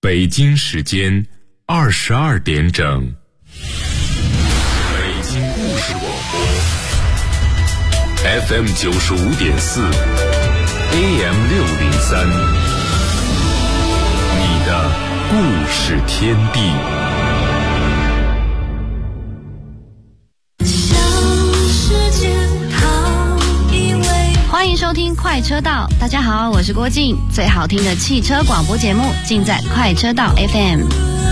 北京时间22点整，北京故事广播 FM 95.4 AM 603，你的故事天地。 欢迎收听快车道，大家好，我是郭靖，最好听的汽车广播节目尽在快车道 FM。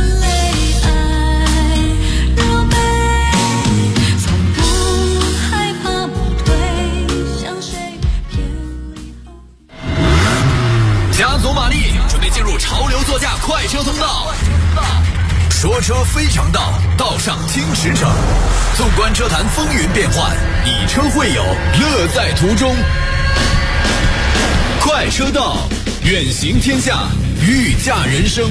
加足马力，准备进入潮流座驾快车通道。说车非常道，道上听驰骋。纵观车坛风云变幻，以车会友，乐在途中。快车道，远行天下，御驾人生。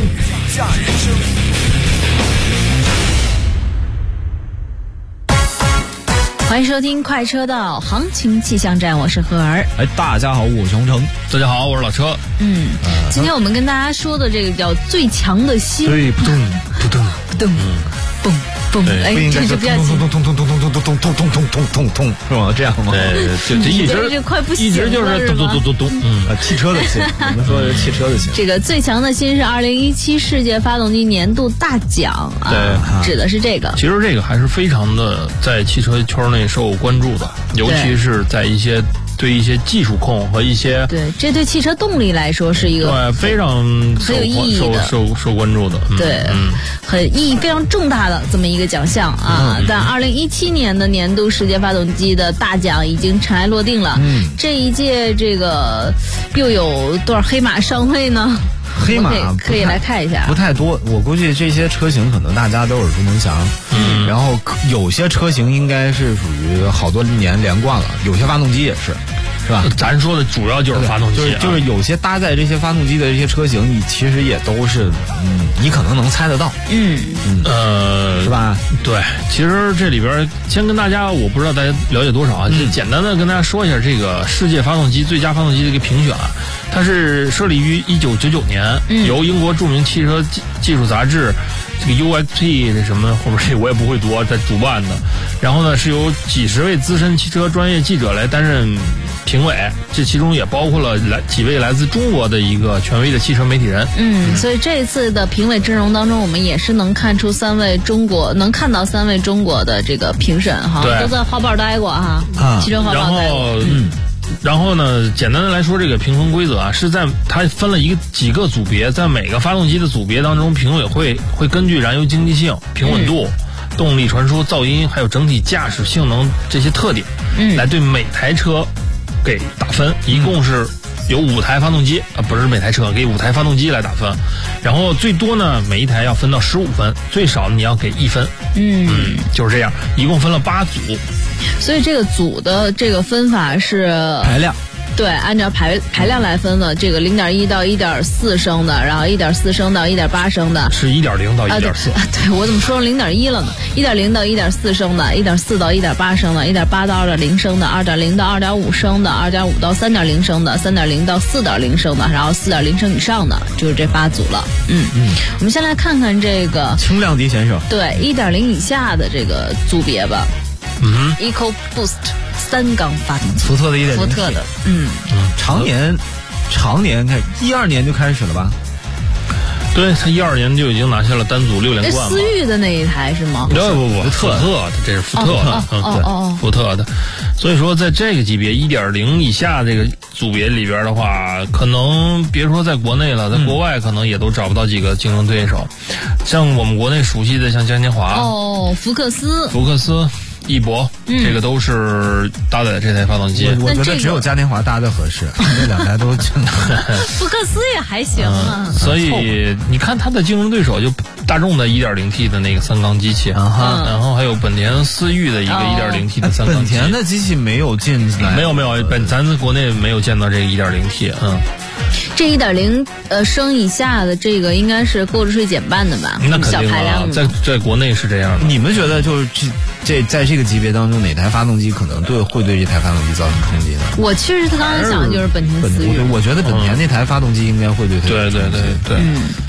欢迎收听快车道行情气象站，我是何儿。 大家好，我是洪城。 大家好，我是老车。 今天我们跟大家说的这个叫最强的心， 对，扑通扑通扑通蹦蹦，哎，这是比较通通通通通通通通通通通通通通，是吗？这样吗？ 这一直这快不行了， 一直就是咚咚咚咚咚。 汽车的心，我们说的是汽车的心。 这个最强的心是2017世界发动机年度大奖啊， 对， 指的是这个。 其实这个还是非常的在汽车圈内受关注的，尤其是在对一些技术控和一些这对汽车动力来说是一个非常很有意义的受关注的， 很意义非常重大的这么一个奖项啊。但2017年的年度世界发动机的大奖已经尘埃落定了。这一届这个又有多少黑马上位呢？ 黑马可以来看一下， 不太多。我估计这些车型可能大家都耳熟能详，然后有些车型应该是属于好多年连贯了，有些发动机也是吧？ 咱说的主要就是发动机， 就是有些搭载这些发动机的这些车型，你其实也都是，你可能能猜得到，是吧？对， 其实这里边先跟大家，我不知道大家了解多少啊，就简单的跟大家说一下这个世界发动机最佳发动机的一个评选。它是设立于1999年，由英国著名汽车技术杂志这个 UXP 这什么后边这我也不会读，在主办的。然后呢，是由几十位资深汽车专业记者来担任评委，这其中也包括了几位来自中国的一个权威的汽车媒体人。 所以这次的评委阵容当中，我们也是能看到3位中国的这个评审哈，都在花瓣待过哈，汽车花瓣待过。 然后呢，简单的来说，这个评分规则啊，是在它分了几个组别，在每个发动机的组别当中，评委会根据燃油经济性、平稳度、动力传输、噪音，还有整体驾驶性能这些特点，来对每台车给打分。一共是有5台发动机不是每台车给5台发动机来打分，然后最多呢每一台要分到15分，最少你要给1分。就是这样，一共分了8组。 所以这个组的这个分法是排量， 对，按照排量来分的。这个0.1到1.4升的，然后1.4升到1.8升的， 是1.0到1.4。 对，我怎么说成0.1了呢？1.0到1.4升的，1.4到1.8升的1.8到2.0升的，2.0到2.5升的，2.5到3.0升的，3.0到4.0升的，然后4.0升以上的，就是这8组了。我们先来看看这个轻量级选手，对 ，1.0以下的这个组别吧。EcoBoost 3缸发动机， 福特的1.0， 福特的， 常年看12年就开始了吧？ 对，他12年就已经拿下了单组6连冠了。 思域的那一台是吗？ 不，福特的，这是福特的，福特的。所以说，在这个级别1.0以下这个组别里边的话，可能别说在国内了，在国外可能也都找不到几个竞争对手。像我们国内熟悉的，像嘉年华、 福克斯。 翼博，这个都是搭载这台发动机。 我觉得只有嘉年华搭的合适，这2台都真的。 福克斯也还行啊。 所以你看它的竞争对手就大众的 1.0T 的那个3缸机器，然后还有本田思域的一个 1.0T 的3缸机器。 本田的机器没有进来， 没有，咱国内没有见到这个 1.0T。 这1.0升以下的这个应该是购置税减半的吧？ 那肯定啊，在国内是这样的。 你们觉得就是在这个级别当中，哪台发动机可能会对这台发动机造成冲击呢？ 我其实刚才想的就是本田思域。 我觉得本田那台发动机应该会对它。 对。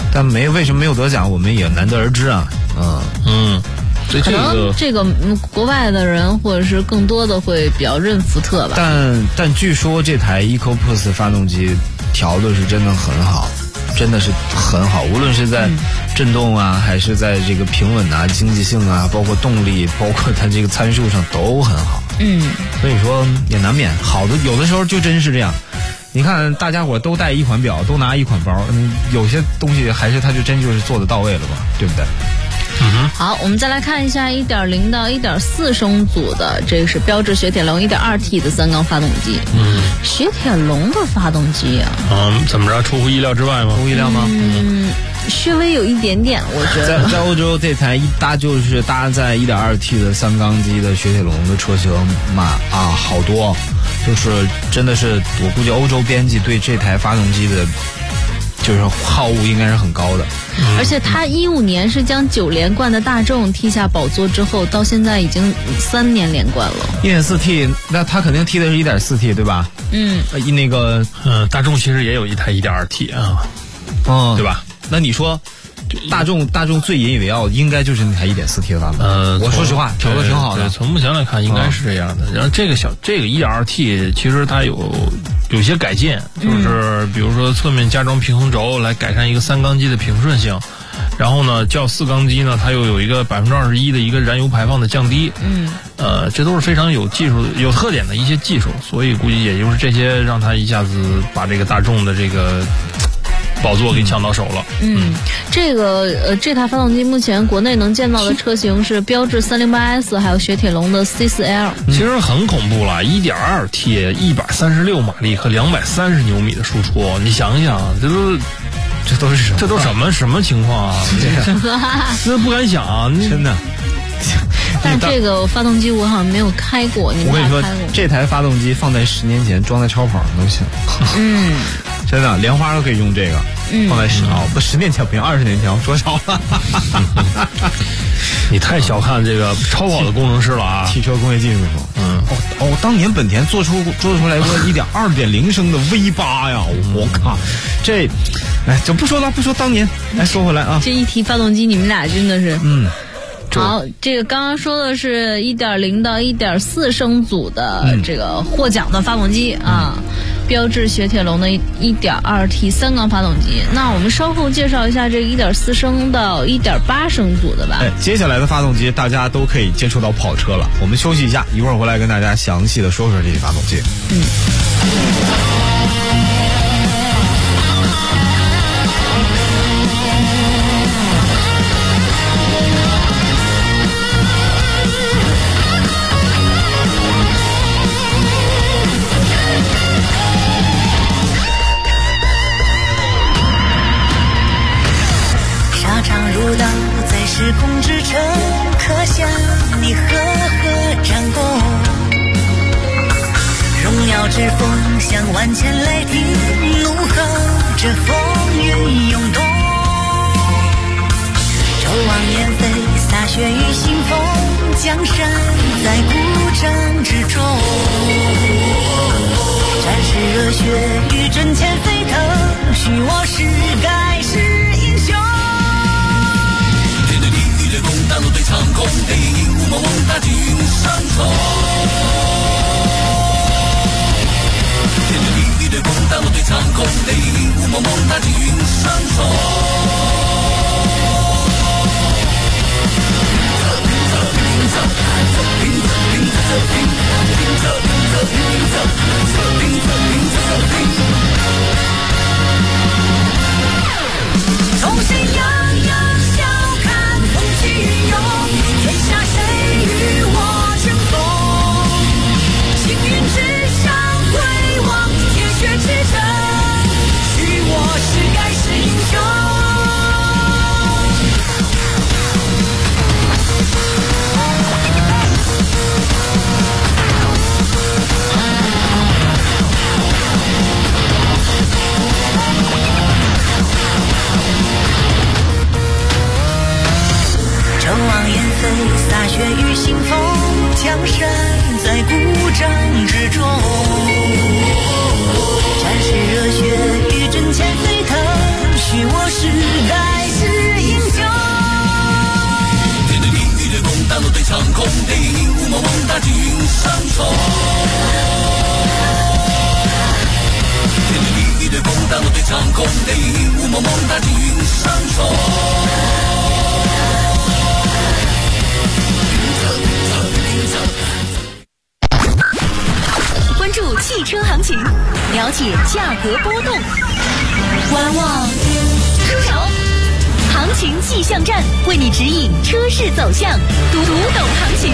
但为什么没有得奖，我们也难得而知啊。 所以可能这个国外的人或者是更多的会比较认福特吧。 但据说这台 EcoBoost 发动机调的是真的很好，真的是很好，无论是在震动啊，还是在这个平稳啊、经济性啊，包括动力，包括它这个参数上都很好。所以说也难免好的，有的时候就真是这样。你看大家伙都带一款表，都拿一款包，有些东西还是它就真就是做得到位了吧，对不对？ 好，我们再来看一下 1.0 到 1.4 升组的，这个是标致雪铁龙 1.2T 的3缸发动机。雪铁龙的发动机啊， 怎么着，出乎意料之外吗？ 出乎意料吗？ 稍微有一点点，我觉得。 在欧洲这台就是搭载 1.2T 的3缸机的雪铁龙的车型好多，就是真的是我估计欧洲编辑对这台发动机的就是好恶应该是很高的。 而且他15年是将9连冠的大众踢下宝座之后，到现在已经3年连冠了。 1.4T， 那他肯定踢的是 1.4T 对吧？那个大众其实也有一台 1.2T 啊，对吧？ 那你说大众最引以为傲应该就是那台 1.4T 的版本。我说实话调的挺好的。 从目前来看应该是这样的。然后这个 1.2T 其实它有些改进，就是比如说侧面加装平衡轴来改善一个3缸机的平顺性，然后呢较4缸机呢它又有一个21%的一个燃油排放的降低。这都是非常有技术有特点的一些技术，所以估计也就是这些让它一下子把这个大众的这个宝座给抢到手了。 这台发动机目前国内能见到的车型是标致 308S 还有雪铁龙的 C4L。 其实很恐怖了，1.2T 136马力和230牛米的输出，你想想，这都什么情况啊？这不敢想啊，真的。 但这个发动机我好像没有开过，你们俩开过？ 我跟你说，这台发动机放在10年前装在超跑上都行。真的，莲花都可以用这个，放在10年前不行，20年前我说少了。 你太小看这个超跑的工程师了啊！ 汽车工业技术当年本田做出来过2.0升的 V8 呀！我靠，就不说当年。说回来啊， 这一提发动机，你们俩真的是好，这个刚刚说的是1.0到1.4升组的这个获奖的发动机啊，标致雪铁龙的 1.2T 3缸发动机。那我们稍后介绍一下这个1.4升到1.8升组的吧。 接下来的发动机大家都可以接触到跑车了。我们休息一下，一会儿回来跟大家详细的说说这些发动机。 时空之城，刻下你赫赫战功，荣耀之风像万千雷霆，怒吼着风云涌动，周王燕飞，洒血与腥风，江山在古城之中，战士热血与阵前飞腾，许我是盖世英雄。大陆对长空，雷影雾蒙蒙，大军上冲。天对地，地对空，大陆对长空，雷影雾蒙蒙，大军上冲。从信仰笑看风起云涌，天下谁与我争锋？青云之上回望，铁血之城，许我是盖世英雄。 掌控的义务，萌萌哒顶上冲。 关注汽车行情，了解价格波动，观望出手，行情气象站为你指引车市走向，读懂行情。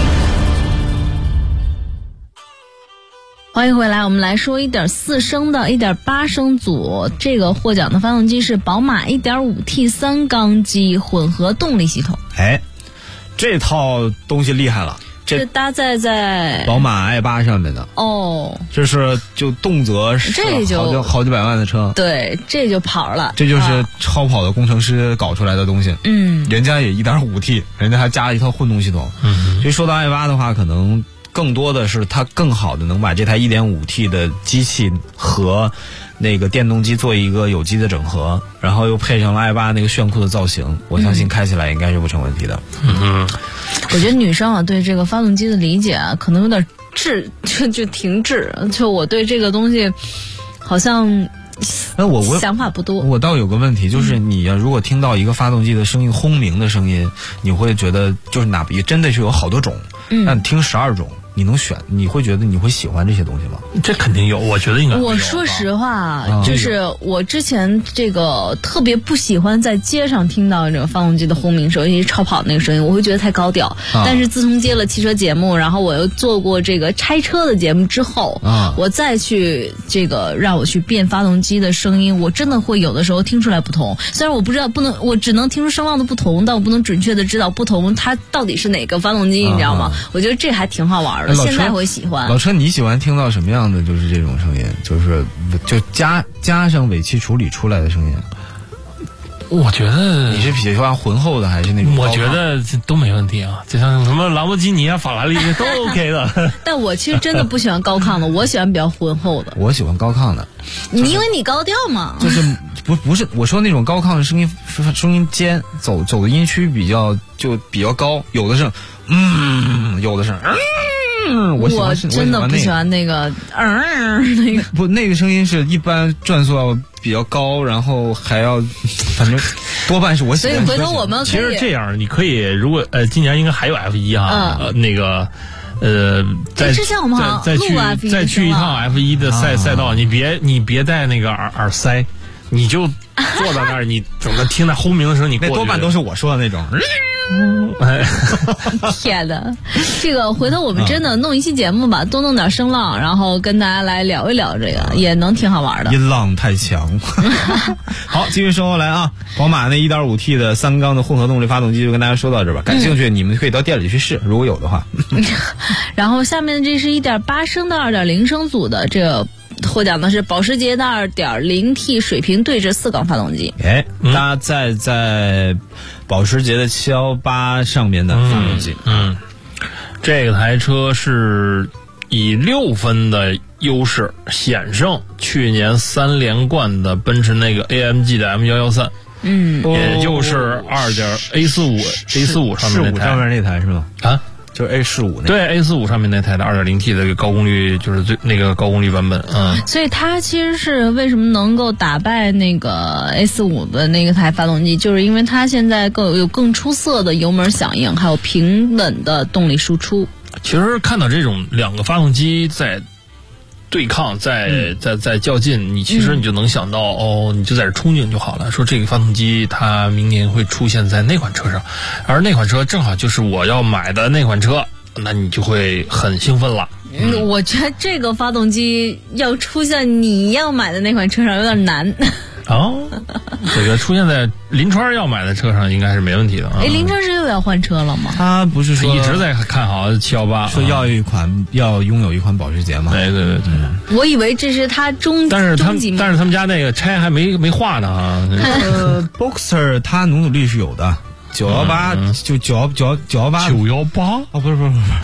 欢迎回来，我们来说1.4升的1.8升组，这个获奖的发动机是宝马 1.5T 3缸机混合动力系统。 哎，这套东西厉害了， 这搭载在宝马 i8 上面的哦， 这是就动辄是这就好几百万的车， 对，这就跑了， 这就是超跑的工程师搞出来的东西。人家也 1.5T， 人家还加了一套混动系统。所以说到 i8 的话，可能更多的是它更好的能把这台 1.5T 的机器和那个电动机做一个有机的整合，然后又配上了 i8 那个炫酷的造型，我相信开起来应该是不成问题的。 我觉得女生啊对这个发动机的理解啊可能有点滞，就停滞，就我对这个东西好像我想法不多。 我倒有个问题，就是你如果听到一个发动机的声音轰鸣的声音，你会觉得就是哪比真的是有好多种，那你听12种。你能选，你会觉得你会喜欢这些东西吗？ 这肯定有，我觉得应该有。 我说实话，就是我之前这个特别不喜欢在街上听到这个发动机的轰鸣声，尤其是超跑那个声音，我会觉得太高调。但是自从接了汽车节目，然后我又做过这个拆车的节目之后，我再去这个让我去辨发动机的声音，我真的会有的时候听出来不同。虽然我不知道我只能听出声浪的不同，但我不能准确的知道不同它到底是哪个发动机，你知道吗？我觉得这还挺好玩的。现在会喜欢。 老车，你喜欢听到什么样的就是这种声音？就加上尾气处理出来的声音？ 我觉得你是喜欢浑厚的还是那种？ 我觉得都没问题啊，就像什么兰博基尼啊、法拉利都 OK 的。 但我其实真的不喜欢高亢的，我喜欢比较浑厚的。 我喜欢高亢的， 因为你高调嘛。 就是不是我说那种高亢的声音尖，走的音区比较高，有的是有的是我真的不喜欢那个那个不，那个声音是一般转速要比较高，然后还要反正多半是我喜欢。 所以回头我们其实这样，你可以如果今年应该还有 F1 哈，那个之前我们好像再去一趟 F1 的赛道，你别带那个耳塞，你就坐在那儿，你整个听那轰鸣的声，你那多半都是我说的那种。 天哪，这个回头我们真的弄一期节目吧，多弄点声浪，然后跟大家来聊一聊，这个也能挺好玩的。 音浪太强。好，继续说来啊，宝马那 1.5T 的3缸的混合动力发动机就跟大家说到这吧。感兴趣你们可以到店里去试，如果有的话。 然后下面这是1.8升的2.0升组的，这个获奖的是保时捷的 2.0T 水平对置4缸发动机。搭载在保时捷的718上面的发动机。 这个台车是以6分的优势险胜去年3连冠的奔驰那个 AMG 的 M113。也就是 A45 上面那台， 上面那台是吗？ 啊， 就是 A45那对 A45 上面那台的 2.0T 的高功率，就是最那个高功率版本。 所以它其实是为什么能够打败那个 A45 的那个台发动机，就是因为它现在有更出色的油门响应，还有平稳的动力输出。 其实看到这种两个发动机在对抗，在较劲，你其实你就能想到你就在这憧憬就好了，说这个发动机它明年会出现在那款车上，而那款车正好就是我要买的那款车，那你就会很兴奋了。 我觉得这个发动机要出现你要买的那款车上有点难。 这个出现在林川要买的车上应该是没问题的。 林川是又要换车了吗？ 他不是说一直在看好718， 说要拥有一款保时捷吗？ 对。 我以为这是他但是他们家那个拆还没画呢啊。 Boxer 他努力是有的。918就918哦，不是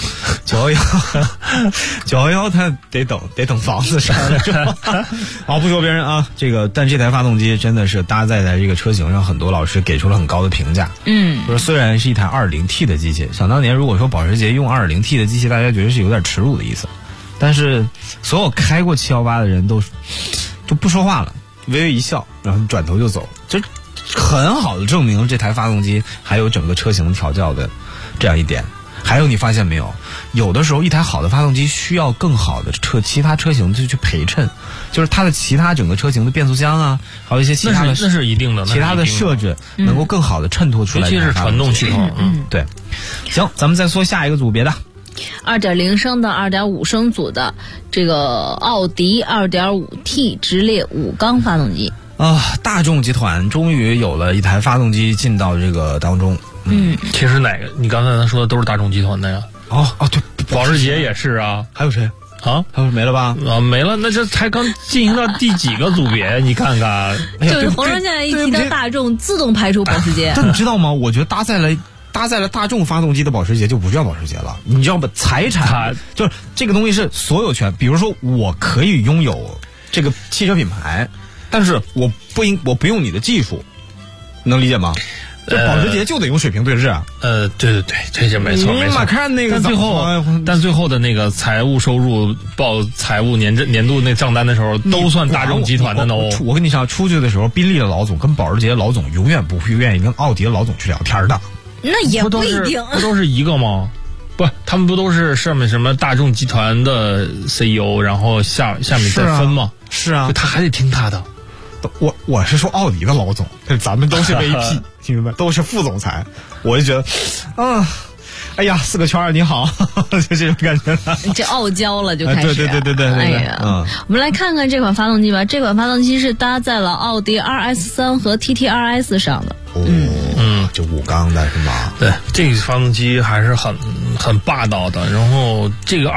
911，他得等房子上来。好，不说别人啊，但这台发动机真的是搭载在这个车型上，很多老师给出了很高的评价。就是虽然是一台 2.0T 的机器，想当年如果说保时捷用 2.0T 的机器，大家觉得是有点耻辱的意思，但是所有开过718的人都就不说话了。 微微一笑，然后转头就走，这很好的证明这台发动机还有整个车型调教的这样一点。还有你发现没有，有的时候一台好的发动机需要更好的其他车型去陪衬，就是它的其他整个车型的变速箱啊，还有一些其他的那是一定的， 其他的设置能够更好的衬托出来， 尤其是传动系统。 对。行，咱们再说下一个组别的。 2.0升的、2.5升组的这个奥迪 2.5T 直列5缸发动机大众集团终于有了一台发动机进到这个当中。 其实哪个你刚才说的都是大众集团的呀？ 对， 保时捷也是啊。 还有谁啊？ 还有没了吧？ 没了，那这才刚进行到第几个组别？你看看， 就是红烧现在一提到大众，自动排除保时捷。 但你知道吗？我觉得搭载了大众发动机的保时捷就不叫保时捷了，你知道吗？财产就是这个东西是所有权，比如说我可以拥有这个汽车品牌，但是我不用你的技术，能理解吗？保时捷就得用水平对峙啊。 对，这些没错。 看那个但最后的那个财务收入报财务年度那账单的时候，都算大众集团的呢。 我跟你讲，出去的时候，宾利的老总跟保时捷的老总永远不会愿意跟奥迪的老总去聊天的。 那也不一定， 不都是一个吗？不，他们不都是上面什么大众集团的 CEO， 然后下面再分吗？ 是啊， 他还得听他的。 我是说奥迪的老总，咱们都是 VP， 听明白？都是副总裁，我就觉得，哎呀，4个圈你好，就这种感觉了。 这傲娇了就开始。 对。 哎呀，我们来看看这款发动机吧。这款发动机是搭载了奥迪 RS3 和 TT-RS 上的。 就5缸的是吗？ 对，这个发动机还是很霸道的。然后这个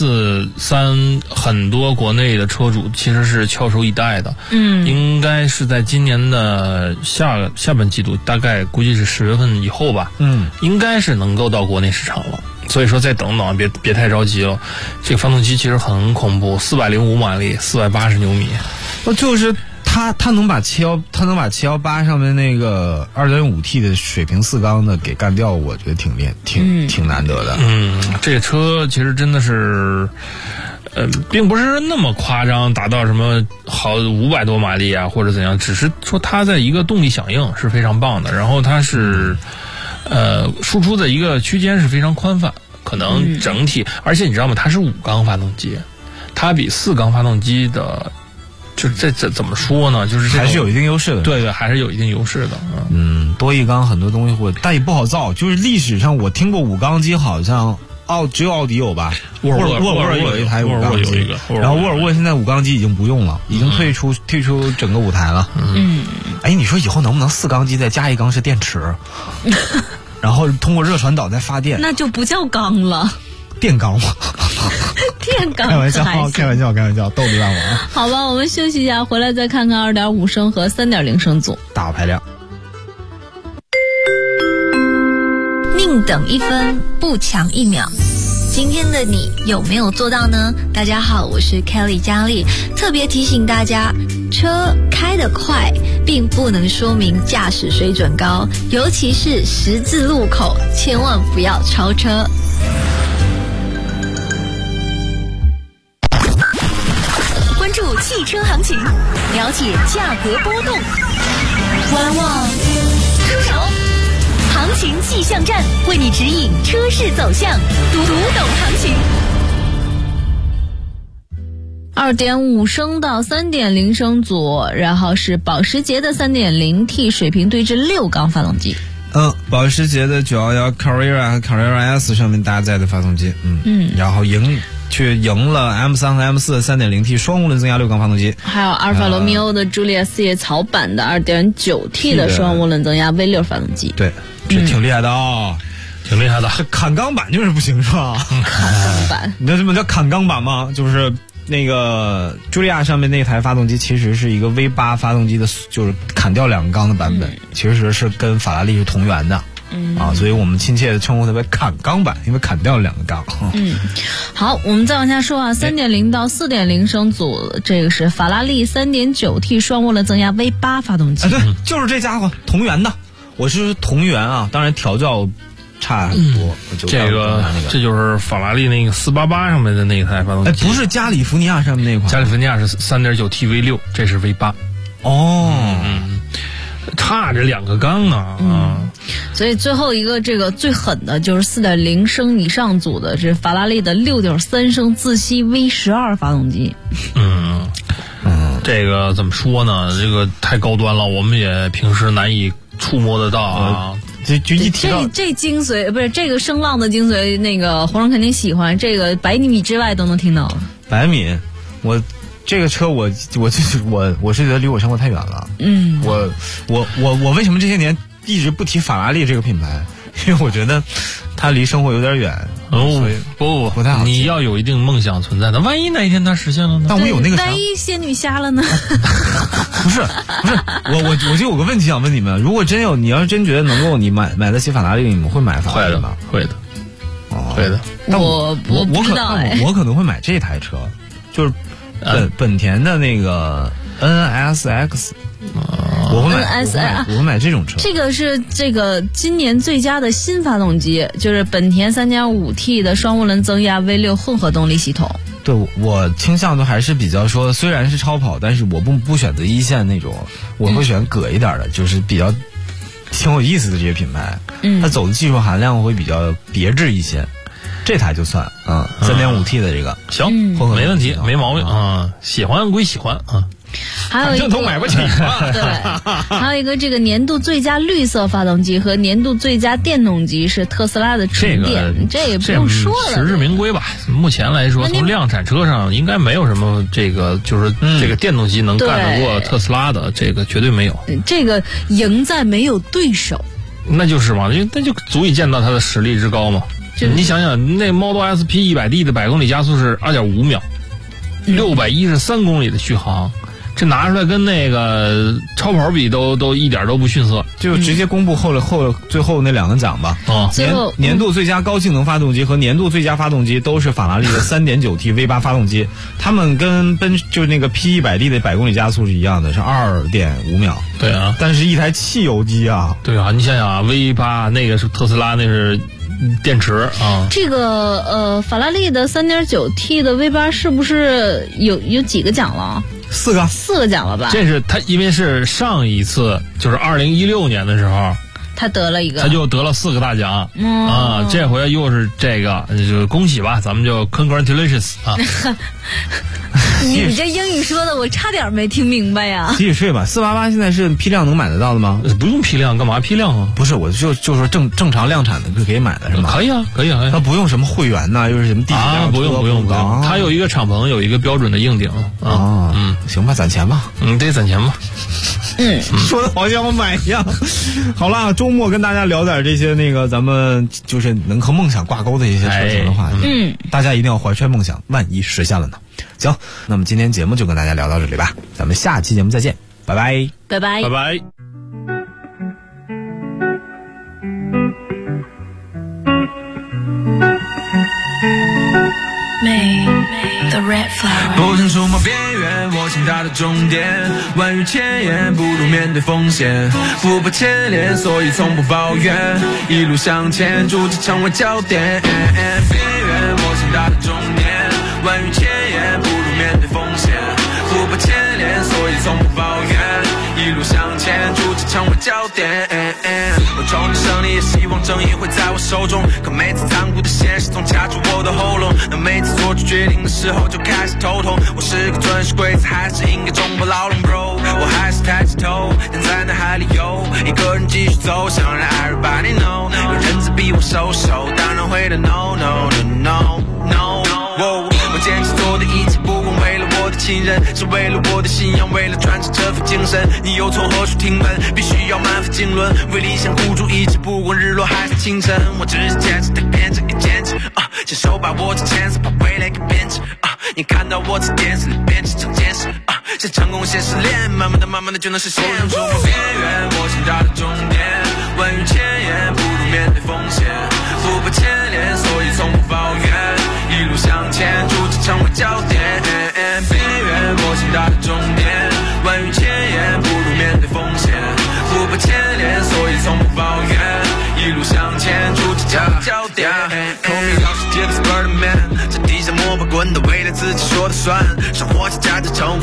RS3 很多国内的车主其实是翘首以待的。应该是在今年的下半季度，大概估计是10月份以后吧。应该是能够到国内市场了。所以说再等等，别太着急了。这个发动机其实很恐怖，405马力，480牛米。 就是它能把718上面那个 2.5T 的水平4缸的给干掉，我觉得挺难得的。 这个车其实真的是，并不是那么夸张，达到什么好500多马力啊或者怎样，只是说它在一个动力响应是非常棒的，然后它是输出的一个区间是非常宽泛，可能整体，而且你知道吗？它是5缸发动机，它比4缸发动机的。就是这怎么说呢？就是还是有一定优势的。 对，还是有一定优势的。 多一缸很多东西但也不好造。就是历史上我听过5缸机，好像只有奥迪有吧？沃尔沃有一台5缸机，然后沃尔沃现在5缸机已经不用了，已经退出整个舞台了。你说以后能不能4缸机再加1缸是电池，然后通过热传导再发电？ 那就不叫缸了。 电缸吗？ 电缸开玩笑，逗你玩玩。 好吧，我们休息一下，回来再看看2.5升和3.0升组大排量。 宁等1分，不抢1秒。今天的你有没有做到呢？大家好，我是 Kelly 佳丽，特别提醒大家，车开得快并不能说明驾驶水准高，尤其是十字路口，千万不要超车。关注汽车行情，了解价格波动，观望出手，行情气象站为你指引车市走向，读懂行情。 2.5升到3.0升组，然后是保时捷的 3.0T 水平对置6缸发动机。 保时捷的911 Carrera 和 Carrera S 上面搭载的发动机，然后赢了 M3 和 M4 的 3.0T 双涡轮增压6缸发动机， 还有阿尔法罗密欧的朱莉亚4叶草版的 2.9T 的双涡轮增压 V6 发动机。 对，这挺厉害的啊。 挺厉害的。 这砍钢板就是不行是吧？ 砍钢板， 你知道什么叫砍钢板吗？就是那个茱莉亚上面那台发动机其实是一个 V8 发动机的，就是砍掉2个缸的版本，其实是跟法拉利是同源的。所以我们亲切的称呼它为砍钢板，因为砍掉了2个缸。 好，我们再往下说啊，3.0到4.0升组，这个是法拉利 3.9T 双涡轮增压 V8 发动机。 对，就是这家伙同源的，我是同源啊，当然调教差很多。 这就是法拉利那个488上面的那一台发动机。 不是加利福尼亚上面那款。 加利福尼亚是3.9T V6，这是 V8。 差着2个缸啊。 所以最后一个这个最狠的就是 4.0 升以上组的，是法拉利的 6.3 升自吸 V12 发动机。 这个怎么说呢？这个太高端了，我们也平时难以触摸得到啊。 就一提到这精髓不是这个声浪的精髓，那个红人肯定喜欢，这个100米之外都能听到。 100米，我这个车我是觉得离我生活太远了。我为什么这些年一直不提法拉利这个品牌？因为我觉得它离生活有点远。所以不太好。 你要有一定梦想存在的，万一哪一天它实现了呢？ 但我有那个万一仙女瞎了呢？ 不是，我就有个问题想问你们：如果真有，你要是真觉得能够你买得起法拉利，你们会买法拉利吗？ 会的。 但我不知道我可能会买这台车，就是本田的那个 NSX。我会买这种车。 这个是这个今年最佳的新发动机，就是本田 3.5T 的双涡轮增压 V6 混合动力系统。 对，我倾向都还是比较说，虽然是超跑，但是我不选择一线那种，我会选葛一点的，就是比较挺有意思的这些品牌。它走的技术含量会比较别致一些。这台就算3.5T 的这个行，没问题，没毛病啊。喜欢归喜欢啊。 还有一个都买不起。 对，还有一个这个年度最佳绿色发动机和年度最佳电动机是特斯拉的纯电，这也不用说了， 实至名归吧。目前来说，从量产车上应该没有什么这个就是这个电动机能干得过特斯拉的，这个绝对没有。 这个赢在没有对手， 那就是嘛，那就足以见到它的实力之高嘛。你想想，那 Model S P 100D 的百公里加速是2.5秒，613公里的续航。这拿出来跟那个超跑比都一点都不逊色， 就直接公布最后那2个奖吧。年度最佳高性能发动机和年度最佳发动机都是法拉利的 3.9T V8 发动机，他们跟就是那个 P100D 的百公里加速是一样的，是2.5秒。 对啊， 但是一台汽油机啊。 对啊，你想想啊 ，V8 那个是特斯拉，那是电池啊。 这个法拉利的 3.9T 的 V8 是不是有几个奖了？4个奖了吧？ 这是他，因为是上一次就是2016年的时候， 他得了一个， 他就得了4个大奖啊！这回又是这个，就恭喜吧，咱们就 congratulations 啊！ 你这英语说的我差点没听明白呀！ 洗洗睡吧，488现在是批量能买得到的吗？ 不用批量，干嘛批量啊？ 不是，我就说正常量产的可以买的是吗？ 可以啊。 它不用什么会员呐，又是什么地址啊？ 不用，它有一个敞篷，有一个标准的硬顶啊。 行吧，攒钱吧。 得攒钱吧。 说的好像我买一样。好啦，周末跟大家聊点这些那个咱们就是能和梦想挂钩的一些车型的话题。大家一定要怀揣梦想，万一实现了呢？行，那么今天节目就跟大家聊到这里吧，咱们下期节目再见，拜拜， 拜拜， 拜拜。 不曾触摸边缘，我想达到终点。万语千言，不如面对风险。不怕牵连，所以从不抱怨。一路向前，逐渐成为焦点。边缘，我想达到终点。万语千言，不如面对风险。不怕牵连，所以从不抱怨。一路向前，逐渐成为焦点。我憧憬胜利，也希望正义会在我手中。可每次残酷的现实总卡住我的喉咙。当每次做出决定的时候，就开始头痛。我是个遵守规则，还是应该中不牢笼 bro？ 我还是抬起头，人在脑海里游，一个人继续走，想让 everybody know。有人在逼我收手，当然会的 no no no no no。我坚持做的一切，不管为了我的亲人，是为了我的信仰，为了传承这份精神。你又从何处听闻？必须要满腹经纶，为理想孤注一掷，不管日落还是清晨。我只是坚持的坚持，也坚持牵手把握着前世，把未来给编织你看到我在电视里编织成见识是成功现实链，慢慢的就能实现。我触摸边缘，我想达到终点。万语千言，不如面对风险。不怕牵连，所以从不抱怨。一路向前，逐渐成为焦点。边缘，我想达到终点。万语千言，不如面对风险。不怕牵连，所以从不抱怨。一路向前，逐渐成为焦点。空里老世界的 Spiderman， 这地下摸爬滚打，为了自己说了算。生活是价值重复，可我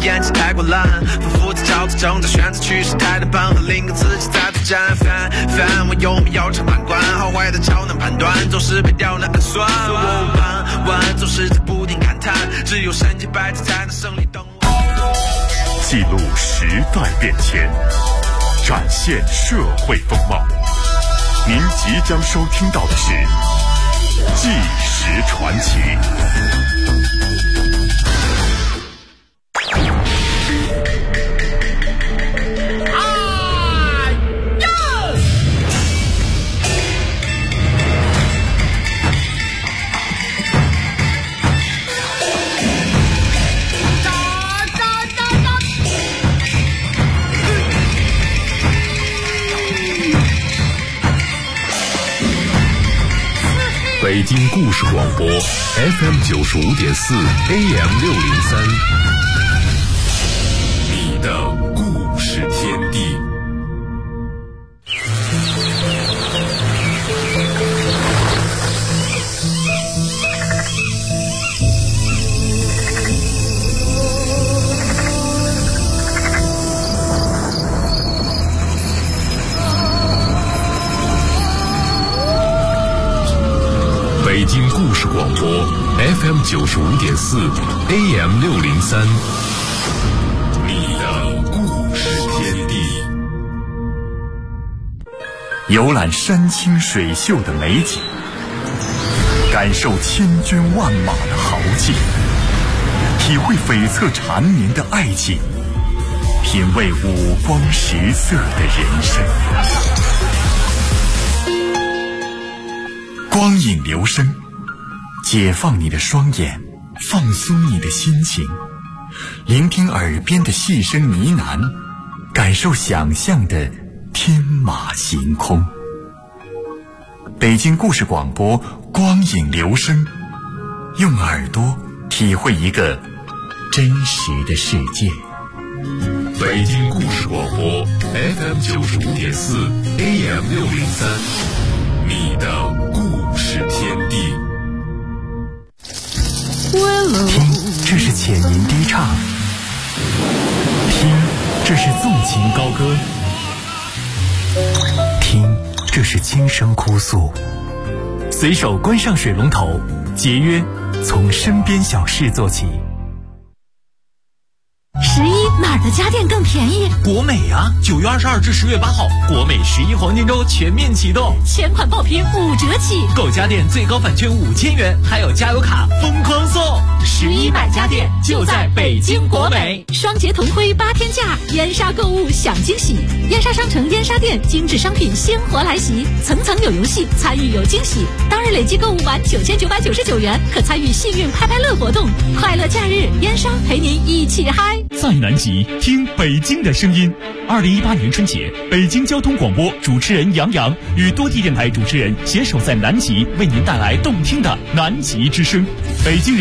演技太过烂，反复在找正在选择趋势态的伴和另一个自己在对战。烦我有没有成判官，好坏的超难判断，总是被刁难暗算。我玩总是在不停感叹，只有身经百战才能胜利等我。 记录时代变迁，展现社会风貌。您即将收听到的是《纪实传奇》。北京故事广播 FM 95.4 AM 603，你的故事天地。北京故事广播 FM 95.4 AM 603，你的故事天地。游览山清水秀的美景，感受千军万马的豪气，体会悱恻缠绵的爱情，品味五光十色的人生。光影流声，解放你的双眼，放松你的心情，聆听耳边的细声呢喃，感受想象的天马行空。北京故事广播光影流声，用耳朵体会一个真实的世界。北京故事广播 FM 95.4 AM 603，你的故事天地。听，这是浅吟低唱；听，这是纵情高歌；听，这是轻声哭诉。随手关上水龙头，节约从身边小事做起。 11哪儿的家电更便宜？ 国美啊，9月22至10月8号，国美11黄金周全面启动， 全款爆品5折起， 购家电最高返券5000元，还有加油卡疯狂送。 11买家电就在北京国美，双节同辉8天价，燕莎购物享惊喜。燕莎商城燕莎店精致商品鲜活来袭，层层有游戏，参与有惊喜。当日累计购物满9999元，可参与幸运拍拍乐活动。快乐假日，燕莎陪您一起嗨。 在南极听北京的声音。2018年春节，北京交通广播主持人杨洋与多地电台主持人携手在南极，为您带来动听的南极之声。北京人